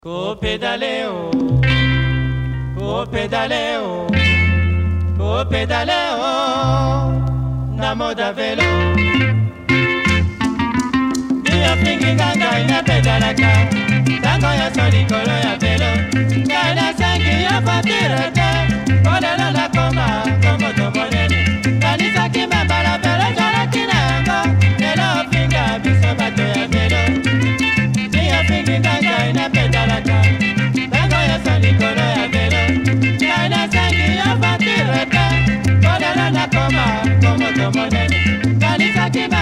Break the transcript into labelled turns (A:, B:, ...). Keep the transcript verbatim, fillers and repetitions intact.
A: Ko pedaleo, ko pedaleo, ko pedaleo, na moda velo. Dia pingi ganga ina pedalaka, tango ya soli kolo ya velo. Kana sangi ya fatirete, olelo la koma, komo tomonene. Kanisa kima bala velo jala kinango, nelo pinga biso bato ya velo. Dia pingi ganga ina pedalaka, tango ya soli kolo ya velo. Kana sangi ya fatirete, olelo la koma, komo tomonene. Kanisa kima